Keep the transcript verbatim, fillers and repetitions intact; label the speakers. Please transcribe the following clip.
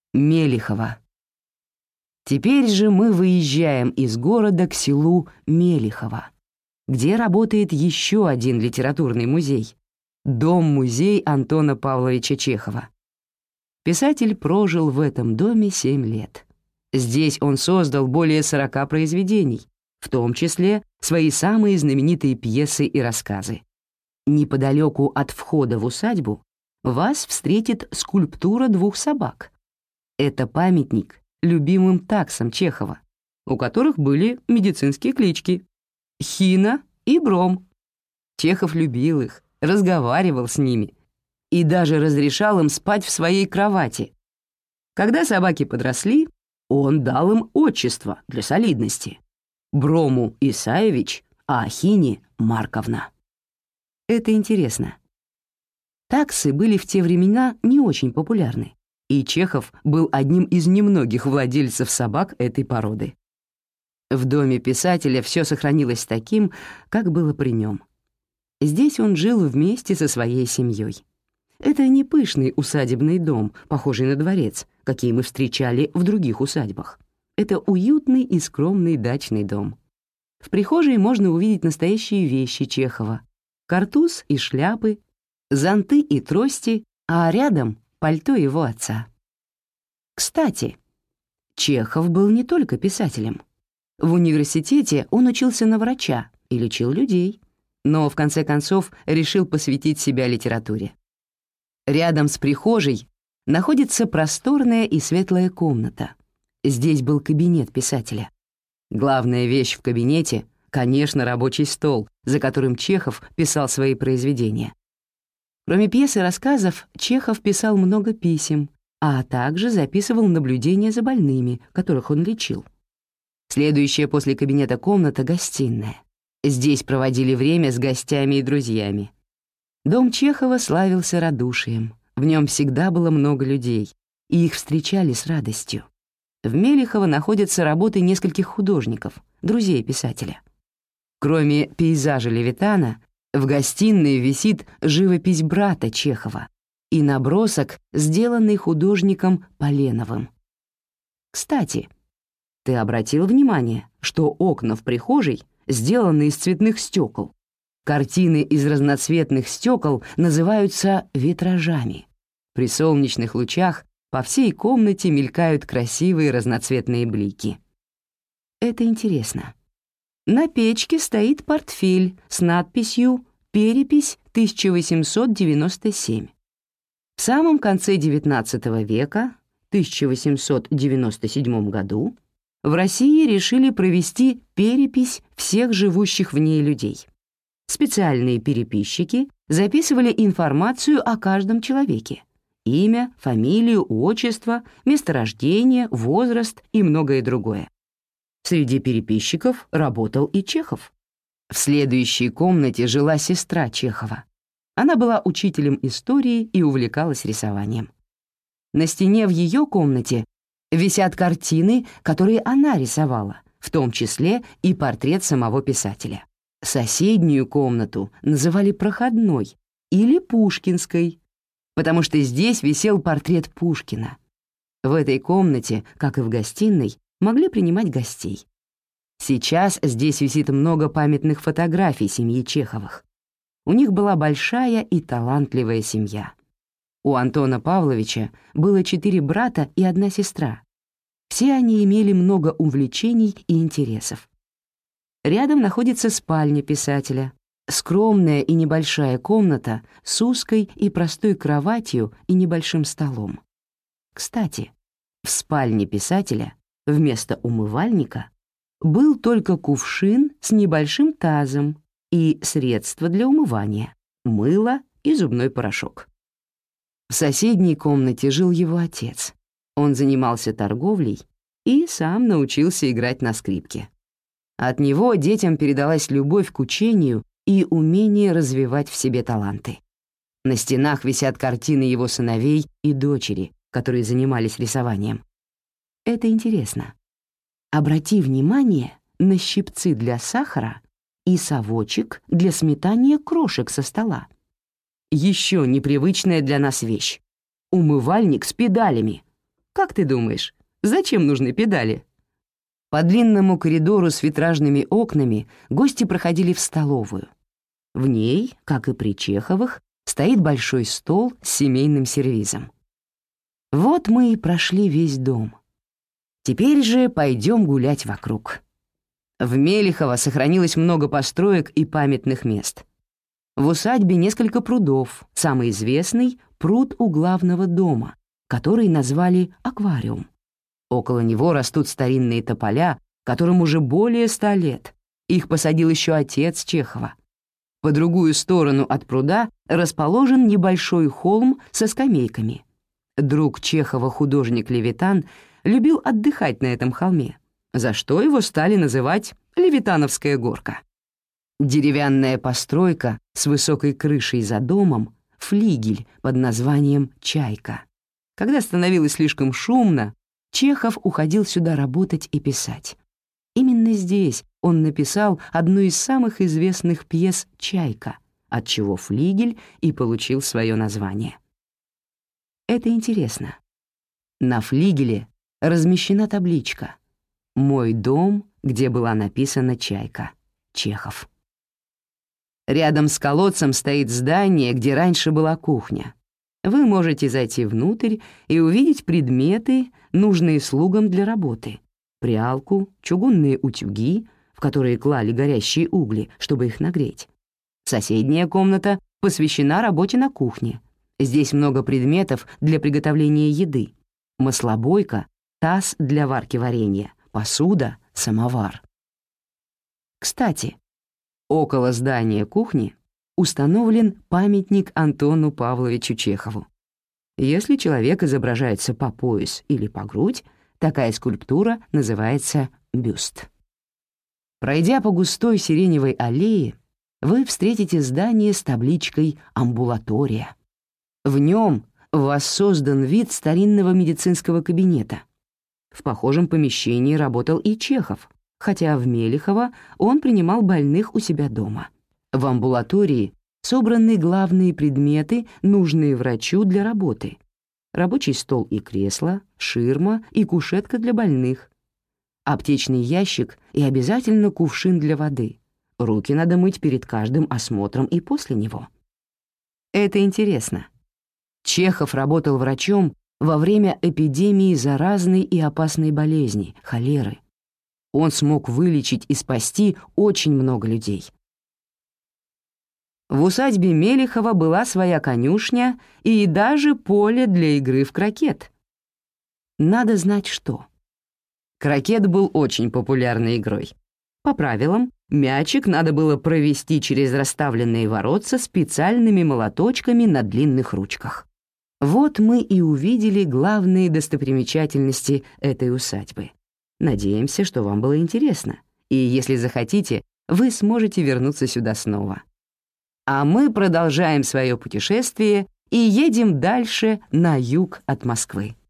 Speaker 1: Мелихово. Теперь же мы выезжаем из города к селу Мелихово, где работает еще один литературный музей — Дом-музей Антона Павловича Чехова. Писатель прожил в этом доме семь лет. Здесь он создал более сорока произведений, в том числе свои самые знаменитые пьесы и рассказы. Неподалеку от входа в усадьбу вас встретит скульптура двух собак. Это памятник любимым таксам Чехова, у которых были медицинские клички — Хина и Бром. Чехов любил их, разговаривал с ними и даже разрешал им спать в своей кровати. Когда собаки подросли, он дал им отчество для солидности. Брому — Исаевич, а Хине — Марковна. Это интересно. Таксы были в те времена не очень популярны, и Чехов был одним из немногих владельцев собак этой породы. В доме писателя все сохранилось таким, как было при нем. Здесь он жил вместе со своей семьей. Это не пышный усадебный дом, похожий на дворец, какие мы встречали в других усадьбах. Это уютный и скромный дачный дом. В прихожей можно увидеть настоящие вещи Чехова: картуз и шляпы, зонты и трости, а рядом — пальто его отца. Кстати, Чехов был не только писателем. В университете он учился на врача и лечил людей, но в конце концов решил посвятить себя литературе. Рядом с прихожей находится просторная и светлая комната. Здесь был кабинет писателя. Главная вещь в кабинете — конечно, рабочий стол, за которым Чехов писал свои произведения. Кроме пьес и рассказов, Чехов писал много писем, а также записывал наблюдения за больными, которых он лечил. Следующая после кабинета комната — гостиная. Здесь проводили время с гостями и друзьями. Дом Чехова славился радушием, в нем всегда было много людей, и их встречали с радостью. В Мелихово находятся работы нескольких художников, друзей писателя. Кроме пейзажа Левитана, в гостиной висит живопись брата Чехова и набросок, сделанный художником Поленовым. Кстати, ты обратил внимание, что окна в прихожей сделаны из цветных стекол? Картины из разноцветных стекол называются витражами. При солнечных лучах по всей комнате мелькают красивые разноцветные блики. Это интересно. На печке стоит портфель с надписью «Перепись тысяча восемьсот девяносто семь». В самом конце девятнадцатого века, тысяча восемьсот девяносто седьмом году, в России решили провести перепись всех живущих в ней людей. Специальные переписчики записывали информацию о каждом человеке: имя, фамилию, отчество, место рождения, возраст и многое другое. Среди переписчиков работал и Чехов. В следующей комнате жила сестра Чехова. Она была учителем истории и увлекалась рисованием. На стене в ее комнате висят картины, которые она рисовала, в том числе и портрет самого писателя. Соседнюю комнату называли проходной или пушкинской, потому что здесь висел портрет Пушкина. В этой комнате, как и в гостиной, могли принимать гостей. Сейчас здесь висит много памятных фотографий семьи Чеховых. У них была большая и талантливая семья. У Антона Павловича было четыре брата и одна сестра. Все они имели много увлечений и интересов. Рядом находится спальня писателя, скромная и небольшая комната с узкой и простой кроватью и небольшим столом. Кстати, в спальне писателя вместо умывальника был только кувшин с небольшим тазом и средства для умывания, мыло и зубной порошок. В соседней комнате жил его отец. Он занимался торговлей и сам научился играть на скрипке. От него детям передалась любовь к учению и умение развивать в себе таланты. На стенах висят картины его сыновей и дочери, которые занимались рисованием. Это интересно. Обрати внимание на щипцы для сахара и совочек для сметания крошек со стола. Еще непривычная для нас вещь — умывальник с педалями. Как ты думаешь, зачем нужны педали? По длинному коридору с витражными окнами гости проходили в столовую. В ней, как и при Чеховых, стоит большой стол с семейным сервизом. Вот мы и прошли весь дом. Теперь же пойдем гулять вокруг. В Мелихово сохранилось много построек и памятных мест. В усадьбе несколько прудов, самый известный — пруд у главного дома, который назвали аквариум. Около него растут старинные тополя, которым уже более ста лет. Их посадил еще отец Чехова. По другую сторону от пруда расположен небольшой холм со скамейками. Друг Чехова, художник Левитан, любил отдыхать на этом холме, за что его стали называть Левитановская горка. Деревянная постройка с высокой крышей за домом — флигель под названием «Чайка». Когда становилось слишком шумно, Чехов уходил сюда работать и писать. Именно здесь он написал одну из самых известных пьес «Чайка», отчего флигель и получил свое название. Это интересно. На флигеле размещена табличка «Мой дом, где была написана «Чайка», Чехов». Рядом с колодцем стоит здание, где раньше была кухня. Вы можете зайти внутрь и увидеть предметы, нужные слугам для работы: прялку, чугунные утюги, в которые клали горящие угли, чтобы их нагреть. Соседняя комната посвящена работе на кухне. Здесь много предметов для приготовления еды: маслобойка, таз для варки варенья, посуда, самовар. Кстати, около здания кухни установлен памятник Антону Павловичу Чехову. Если человек изображается по пояс или по грудь, такая скульптура называется бюст. Пройдя по густой сиреневой аллее, вы встретите здание с табличкой «Амбулатория». В нем воссоздан вид старинного медицинского кабинета. В похожем помещении работал и Чехов, хотя в Мелихово он принимал больных у себя дома. В амбулатории собраны главные предметы, нужные врачу для работы: рабочий стол и кресло, ширма и кушетка для больных, аптечный ящик и обязательно кувшин для воды. Руки надо мыть перед каждым осмотром и после него. Это интересно. Чехов работал врачом во время эпидемии заразной и опасной болезни — холеры. Он смог вылечить и спасти очень много людей. В усадьбе Мелихова была своя конюшня и даже поле для игры в крокет. Надо знать, что. Крокет был очень популярной игрой. По правилам, мячик надо было провести через расставленные воротца специальными молоточками на длинных ручках. Вот мы и увидели главные достопримечательности этой усадьбы. Надеемся, что вам было интересно, и если захотите, вы сможете вернуться сюда снова. А мы продолжаем свое путешествие и едем дальше на юг от Москвы.